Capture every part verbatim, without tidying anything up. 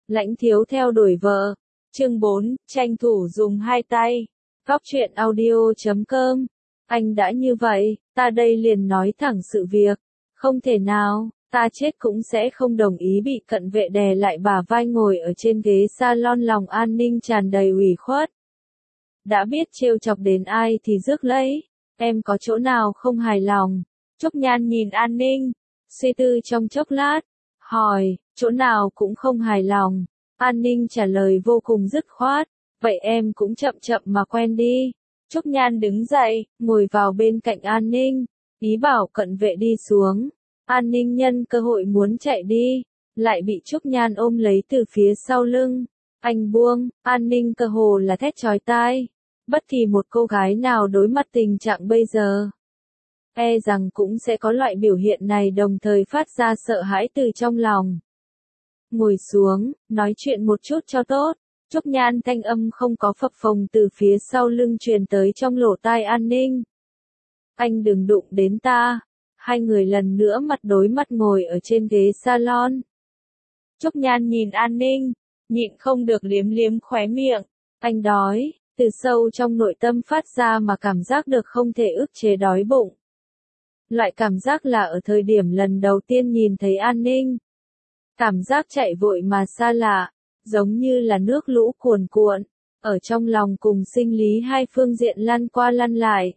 Lãnh thiếu theo đuổi vợ. Chương bốn, tranh thủ dùng hai tay. Góc truyện audio chấm com. Anh đã như vậy, ta đây liền nói thẳng sự việc. Không thể nào, ta chết cũng sẽ không đồng ý bị cận vệ đè lại bả vai ngồi ở trên ghế salon, lòng An Ninh tràn đầy ủy khuất. Đã biết trêu chọc đến ai thì rước lấy, em có chỗ nào không hài lòng? Trúc Nhan nhìn An Ninh, suy tư trong chốc lát, hỏi, chỗ nào cũng không hài lòng. An Ninh trả lời vô cùng dứt khoát, vậy em cũng chậm chậm mà quen đi. Trúc Nhan đứng dậy, ngồi vào bên cạnh An Ninh, ý bảo cận vệ đi xuống. An Ninh nhân cơ hội muốn chạy đi, lại bị Trúc Nhan ôm lấy từ phía sau lưng. Anh buông, An Ninh cơ hồ là thét chói tai. Bất kỳ một cô gái nào đối mặt tình trạng bây giờ, e rằng cũng sẽ có loại biểu hiện này, đồng thời phát ra sợ hãi từ trong lòng. Ngồi xuống, nói chuyện một chút cho tốt. Trúc Nhan thanh âm không có phập phồng từ phía sau lưng truyền tới trong lỗ tai An Ninh. Anh đừng đụng đến ta. Hai người lần nữa mặt đối mặt ngồi ở trên ghế salon. Trúc Nhan nhìn An Ninh, nhịn không được liếm liếm khóe miệng. Anh đói, từ sâu trong nội tâm phát ra mà cảm giác được không thể ức chế đói bụng. Loại cảm giác là ở thời điểm lần đầu tiên nhìn thấy An Ninh. Cảm giác chạy vội mà xa lạ, giống như là nước lũ cuồn cuộn, ở trong lòng cùng sinh lý hai phương diện lăn qua lăn lại.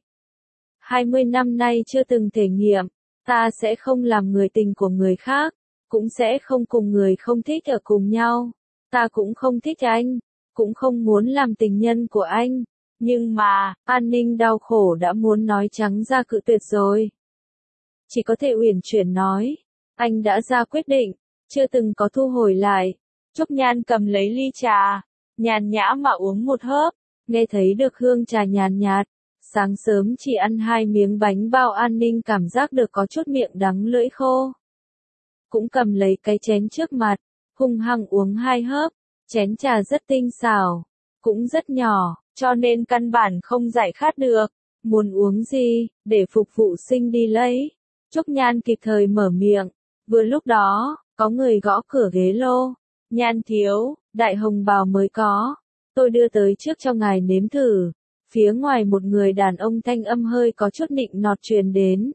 Hai mươi năm nay chưa từng thể nghiệm, ta sẽ không làm người tình của người khác, cũng sẽ không cùng người không thích ở cùng nhau. Ta cũng không thích anh, cũng không muốn làm tình nhân của anh. Nhưng mà, An Ninh đau khổ đã muốn nói trắng ra cự tuyệt rồi. Chỉ có thể uyển chuyển nói, anh đã ra quyết định, chưa từng có thu hồi lại. Trúc Nhan cầm lấy ly trà, nhàn nhã mà uống một hớp, nghe thấy được hương trà nhàn nhạt. Sáng sớm chỉ ăn hai miếng bánh bao, An Ninh cảm giác được có chút miệng đắng lưỡi khô. Cũng cầm lấy cái chén trước mặt, hung hăng uống hai hớp. Chén trà rất tinh xảo, cũng rất nhỏ, cho nên căn bản không giải khát được. Muốn uống gì, để phục vụ sinh đi lấy. Trúc Nhan kịp thời mở miệng. Vừa lúc đó, có người gõ cửa ghế lô. Nhan thiếu, đại hồng bào mới có. Tôi đưa tới trước cho ngài nếm thử. Phía ngoài một người đàn ông thanh âm hơi có chút nịnh nọt truyền đến.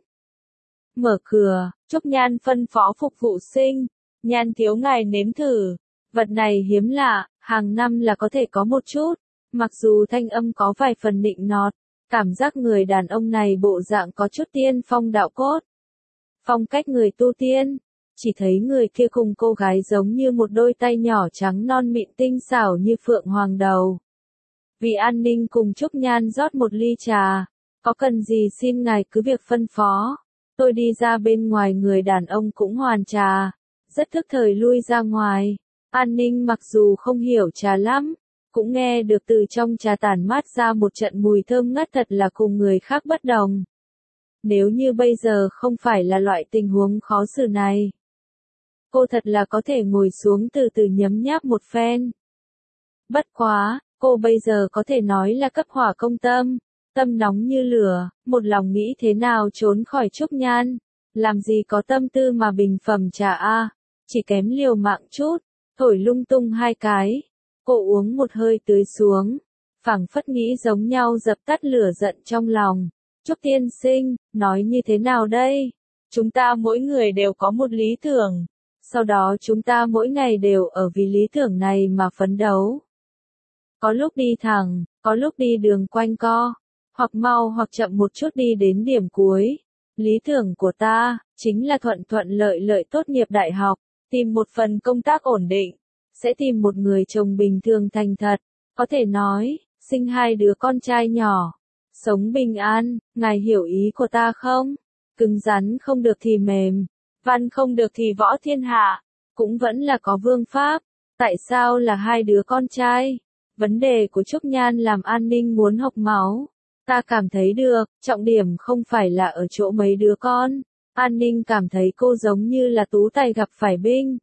Mở cửa, Trúc Nhan phân phó phục vụ sinh. Nhan thiếu ngài nếm thử. Vật này hiếm lạ, hàng năm là có thể có một chút. Mặc dù thanh âm có vài phần nịnh nọt, cảm giác người đàn ông này bộ dạng có chút tiên phong đạo cốt. Phong cách người tu tiên. Chỉ thấy người kia cùng cô gái giống như một đôi tay nhỏ trắng non mịn tinh xảo như phượng hoàng đầu. Vì An Ninh cùng Trúc Nhan rót một ly trà. Có cần gì xin ngài cứ việc phân phó. Tôi đi ra bên ngoài, người đàn ông cũng hoàn trà. Rất thức thời lui ra ngoài. An Ninh mặc dù không hiểu trà lắm, cũng nghe được từ trong trà tản mát ra một trận mùi thơm ngất, thật là cùng người khác bất đồng. Nếu như bây giờ không phải là loại tình huống khó xử này, cô thật là có thể ngồi xuống từ từ nhấm nháp một phen. Bất quá, cô bây giờ có thể nói là cấp hỏa công tâm, tâm nóng như lửa, một lòng nghĩ thế nào trốn khỏi Trúc Nhan, làm gì có tâm tư mà bình phẩm trà a, chỉ kém liều mạng chút, thổi lung tung hai cái. Cô uống một hơi tưới xuống, phảng phất nghĩ giống nhau dập tắt lửa giận trong lòng. Trúc tiên sinh, nói như thế nào đây? Chúng ta mỗi người đều có một lý tưởng. Sau đó chúng ta mỗi ngày đều ở vì lý tưởng này mà phấn đấu. Có lúc đi thẳng, có lúc đi đường quanh co, hoặc mau hoặc chậm một chút đi đến điểm cuối. Lý tưởng của ta, chính là thuận thuận lợi lợi tốt nghiệp đại học, tìm một phần công tác ổn định, sẽ tìm một người chồng bình thường thành thật, có thể nói, sinh hai đứa con trai nhỏ, sống bình an, ngài hiểu ý của ta không? Cứng rắn không được thì mềm, văn không được thì võ thiên hạ, cũng vẫn là có vương pháp. Tại sao là hai đứa con trai? Vấn đề của Trúc Nhan làm An Ninh muốn hộc máu. Ta cảm thấy được, trọng điểm không phải là ở chỗ mấy đứa con. An Ninh cảm thấy cô giống như là tú tài gặp phải binh.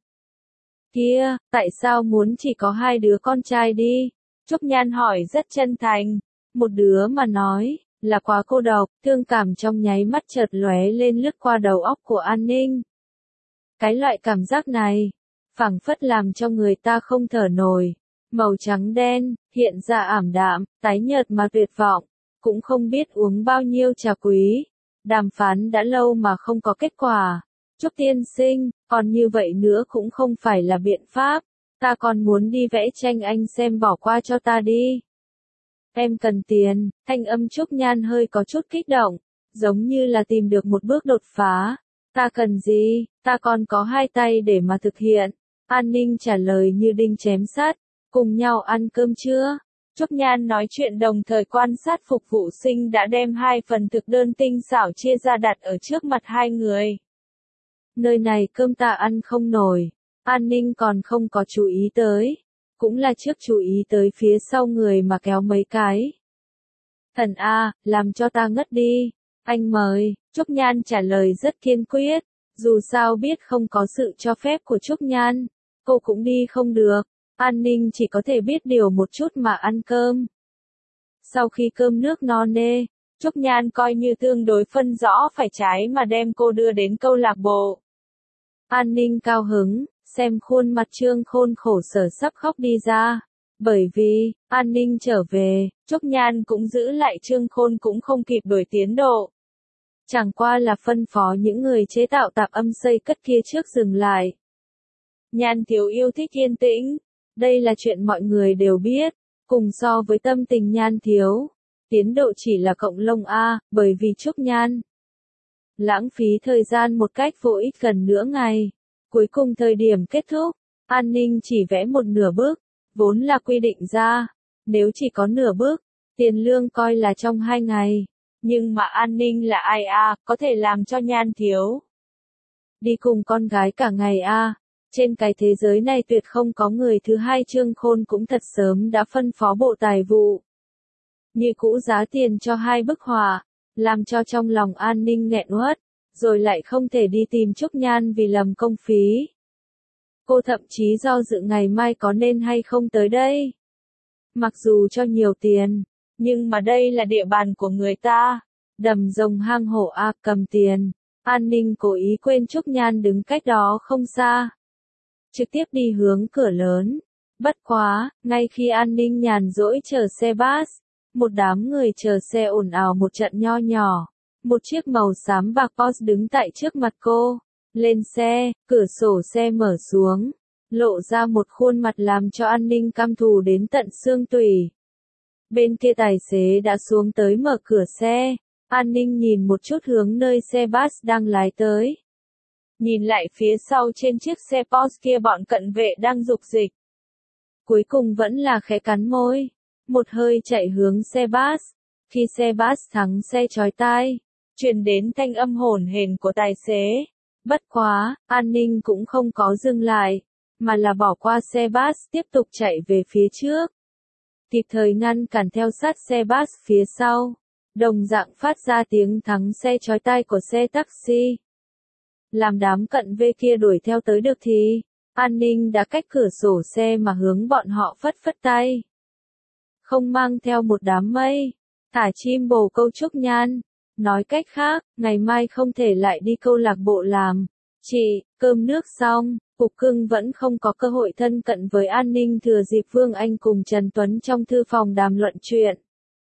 Kia, tại sao muốn chỉ có hai đứa con trai đi? Trúc Nhan hỏi rất chân thành. Một đứa mà nói, là quá cô độc, thương cảm trong nháy mắt chợt lóe lên lướt qua đầu óc của An Ninh. Cái loại cảm giác này, phảng phất làm cho người ta không thở nổi. Màu trắng đen, hiện ra ảm đạm, tái nhợt mà tuyệt vọng, cũng không biết uống bao nhiêu trà quý. Đàm phán đã lâu mà không có kết quả. Trúc tiên sinh, còn như vậy nữa cũng không phải là biện pháp. Ta còn muốn đi vẽ tranh, anh xem bỏ qua cho ta đi. Em cần tiền, thanh âm Trúc Nhan hơi có chút kích động, giống như là tìm được một bước đột phá. Ta cần gì, ta còn có hai tay để mà thực hiện. An Ninh trả lời như đinh chém sắt, cùng nhau ăn cơm chưa? Trúc Nhan nói chuyện đồng thời quan sát phục vụ sinh đã đem hai phần thực đơn tinh xảo chia ra đặt ở trước mặt hai người. Nơi này cơm ta ăn không nổi, An Ninh còn không có chú ý tới. Cũng là trước chú ý tới phía sau người mà kéo mấy cái. Thần A, làm cho ta ngất đi. Anh mời, Trúc Nhan trả lời rất kiên quyết. Dù sao biết không có sự cho phép của Trúc Nhan, cô cũng đi không được. An Ninh chỉ có thể biết điều một chút mà ăn cơm. Sau khi cơm nước no nê, Trúc Nhan coi như tương đối phân rõ phải trái mà đem cô đưa đến câu lạc bộ. An Ninh cao hứng, xem khuôn mặt Trương Khôn khổ sở sắp khóc đi ra. Bởi vì, An Ninh trở về, Trúc Nhan cũng giữ lại Trương Khôn cũng không kịp đuổi tiến độ. Chẳng qua là phân phó những người chế tạo tạp âm xây cất kia trước dừng lại. Nhan thiếu yêu thích yên tĩnh. Đây là chuyện mọi người đều biết. Cùng so với tâm tình Nhan thiếu, tiến độ chỉ là cộng lông A, bởi vì Trúc Nhan lãng phí thời gian một cách vô ích gần nửa ngày. Cuối cùng thời điểm kết thúc, An Ninh chỉ vẽ một nửa bước, vốn là quy định ra. Nếu chỉ có nửa bước, tiền lương coi là trong hai ngày. Nhưng mà An Ninh là ai a, có thể làm cho Nhan thiếu đi cùng con gái cả ngày a. Trên cái thế giới này tuyệt không có người thứ hai. Trương Khôn cũng thật sớm đã phân phó bộ tài vụ như cũ giá tiền cho hai bức họa, làm cho trong lòng An Ninh nghẹn uất, rồi lại không thể đi tìm Trúc Nhan vì lầm công phí. Cô thậm chí do dự ngày mai có nên hay không tới đây. Mặc dù cho nhiều tiền, nhưng mà đây là địa bàn của người ta. Đầm rồng hang hổ a, cầm tiền. An Ninh cố ý quên Trúc Nhan đứng cách đó không xa, trực tiếp đi hướng cửa lớn. Bất quá, ngay khi An Ninh nhàn rỗi chờ xe bus, một đám người chờ xe ồn ào một trận nho nhỏ. Một chiếc màu xám bạc Porsche đứng tại trước mặt cô. Lên xe, cửa sổ xe mở xuống, lộ ra một khuôn mặt làm cho An Ninh căm thù đến tận xương tủy. Bên kia tài xế đã xuống tới mở cửa xe. An Ninh nhìn một chút hướng nơi xe bus đang lái tới. Nhìn lại phía sau trên chiếc xe Porsche kia bọn cận vệ đang dục dịch. Cuối cùng vẫn là khẽ cắn môi, một hơi chạy hướng xe bus. Khi xe bus thắng xe chói tai, truyền đến thanh âm hổn hển của tài xế. Bất quá, An Ninh cũng không có dừng lại, mà là bỏ qua xe bus tiếp tục chạy về phía trước. Kịp thời ngăn cản theo sát xe bus phía sau, đồng dạng phát ra tiếng thắng xe chói tai của xe taxi. Làm đám cận vệ kia đuổi theo tới được thì, An Ninh đã cách cửa sổ xe mà hướng bọn họ phất phất tay. Không mang theo một đám mây, thả chim bồ câu Trúc Nhan. Nói cách khác, ngày mai không thể lại đi câu lạc bộ làm. Chị, cơm nước xong, Cục Cưng vẫn không có cơ hội thân cận với An Ninh thừa dịp Vương Anh cùng Trần Tuấn trong thư phòng đàm luận chuyện.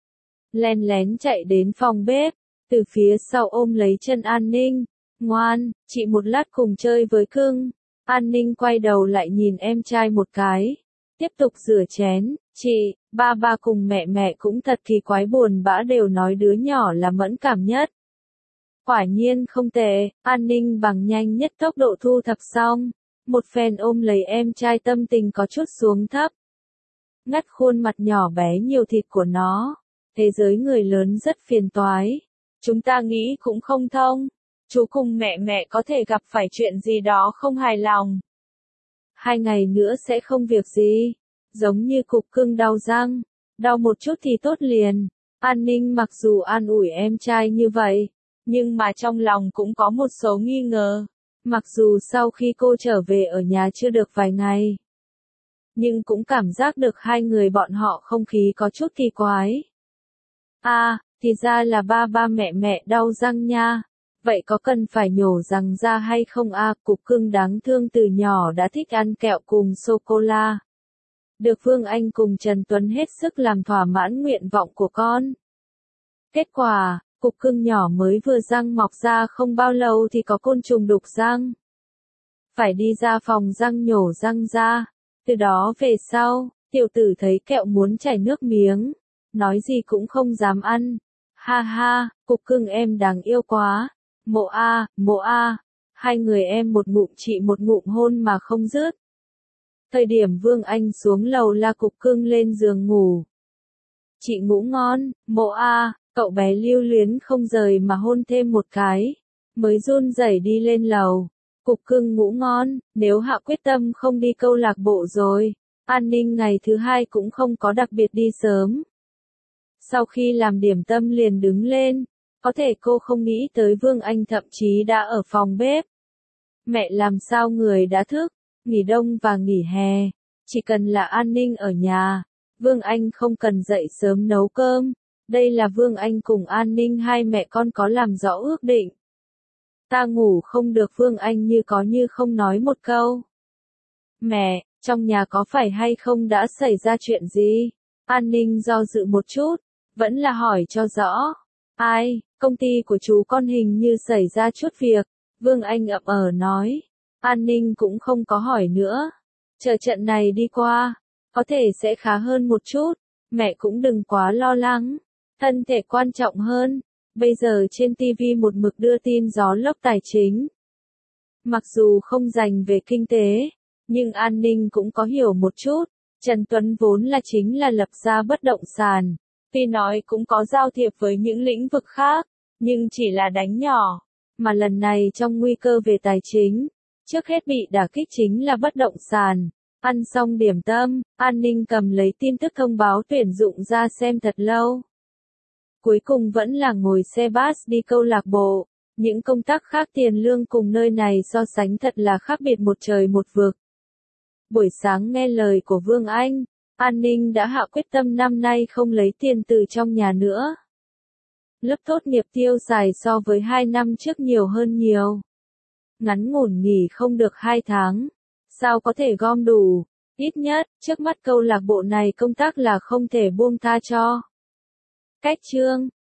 Len lén chạy đến phòng bếp, từ phía sau ôm lấy chân An Ninh. Ngoan, chị một lát cùng chơi với Cưng. An Ninh quay đầu lại nhìn em trai một cái. Tiếp tục rửa chén. Chị, ba ba cùng mẹ mẹ cũng thật kỳ quái, buồn bã đều nói đứa nhỏ là mẫn cảm nhất. Quả nhiên không tệ. An Ninh bằng nhanh nhất tốc độ thu thập xong. Một phen ôm lấy em trai, tâm tình có chút xuống thấp. Ngắt khuôn mặt nhỏ bé nhiều thịt của nó. Thế giới người lớn rất phiền toái. Chúng ta nghĩ cũng không thông. Chú cùng mẹ mẹ có thể gặp phải chuyện gì đó không hài lòng. Hai ngày nữa sẽ không việc gì. Giống như Cục Cưng đau răng. Đau một chút thì tốt liền. An Ninh mặc dù an ủi em trai như vậy, nhưng mà trong lòng cũng có một số nghi ngờ. Mặc dù sau khi cô trở về ở nhà chưa được vài ngày, nhưng cũng cảm giác được hai người bọn họ không khí có chút kỳ quái. À, thì ra là ba ba mẹ mẹ đau răng nha. Vậy có cần phải nhổ răng ra hay không a? Cục cưng đáng thương từ nhỏ đã thích ăn kẹo cùng sô-cô-la. Được Vương Anh cùng Trần Tuấn hết sức làm thỏa mãn nguyện vọng của con. Kết quả, cục cưng nhỏ mới vừa răng mọc ra không bao lâu thì có côn trùng đục răng. Phải đi ra phòng răng nhổ răng ra. Từ đó về sau, tiểu tử thấy kẹo muốn chảy nước miếng. Nói gì cũng không dám ăn. Ha ha, cục cưng em đáng yêu quá. Mộ a, mộ a. Hai người em một ngụm chị một ngụm hôn mà không dứt. Thời điểm Vương Anh xuống lầu la cục cưng lên giường ngủ. Chị ngủ ngon, mộ a, cậu bé lưu luyến không rời mà hôn thêm một cái. Mới run rẩy đi lên lầu. Cục cưng ngủ ngon, nếu hạ quyết tâm không đi câu lạc bộ rồi. An Ninh ngày thứ hai cũng không có đặc biệt đi sớm. Sau khi làm điểm tâm liền đứng lên. Có thể cô không nghĩ tới Vương Anh thậm chí đã ở phòng bếp. Mẹ làm sao người đã thức, nghỉ đông và nghỉ hè. Chỉ cần là An Ninh ở nhà. Vương Anh không cần dậy sớm nấu cơm. Đây là Vương Anh cùng An Ninh hai mẹ con có làm rõ ước định. Ta ngủ không được, Vương Anh như có như không nói một câu. Mẹ, trong nhà có phải hay không đã xảy ra chuyện gì? An Ninh do dự một chút, vẫn là hỏi cho rõ. Ai, công ty của chú con hình như xảy ra chút việc. Vương Anh ậm ờ nói. An Ninh cũng không có hỏi nữa. Chờ trận này đi qua, có thể sẽ khá hơn một chút. Mẹ cũng đừng quá lo lắng. Thân thể quan trọng hơn. Bây giờ trên ti vi một mực đưa tin gió lốc tài chính. Mặc dù không dành về kinh tế, nhưng An Ninh cũng có hiểu một chút. Trần Tuấn vốn là chính là lập ra bất động sản. Tuy nói cũng có giao thiệp với những lĩnh vực khác, nhưng chỉ là đánh nhỏ. Mà lần này trong nguy cơ về tài chính, trước hết bị đả kích chính là bất động sản. Ăn xong điểm tâm, An Ninh cầm lấy tin tức thông báo tuyển dụng ra xem thật lâu. Cuối cùng vẫn là ngồi xe bus đi câu lạc bộ. Những công tác khác tiền lương cùng nơi này so sánh thật là khác biệt một trời một vực. Buổi sáng nghe lời của Vương Anh, An Ninh đã hạ quyết tâm năm nay không lấy tiền từ trong nhà nữa. Lớp tốt nghiệp tiêu xài so với hai năm trước nhiều hơn nhiều. Ngắn ngủn nghỉ không được hai tháng. Sao có thể gom đủ? Ít nhất, trước mắt câu lạc bộ này công tác là không thể buông tha cho. Cách chương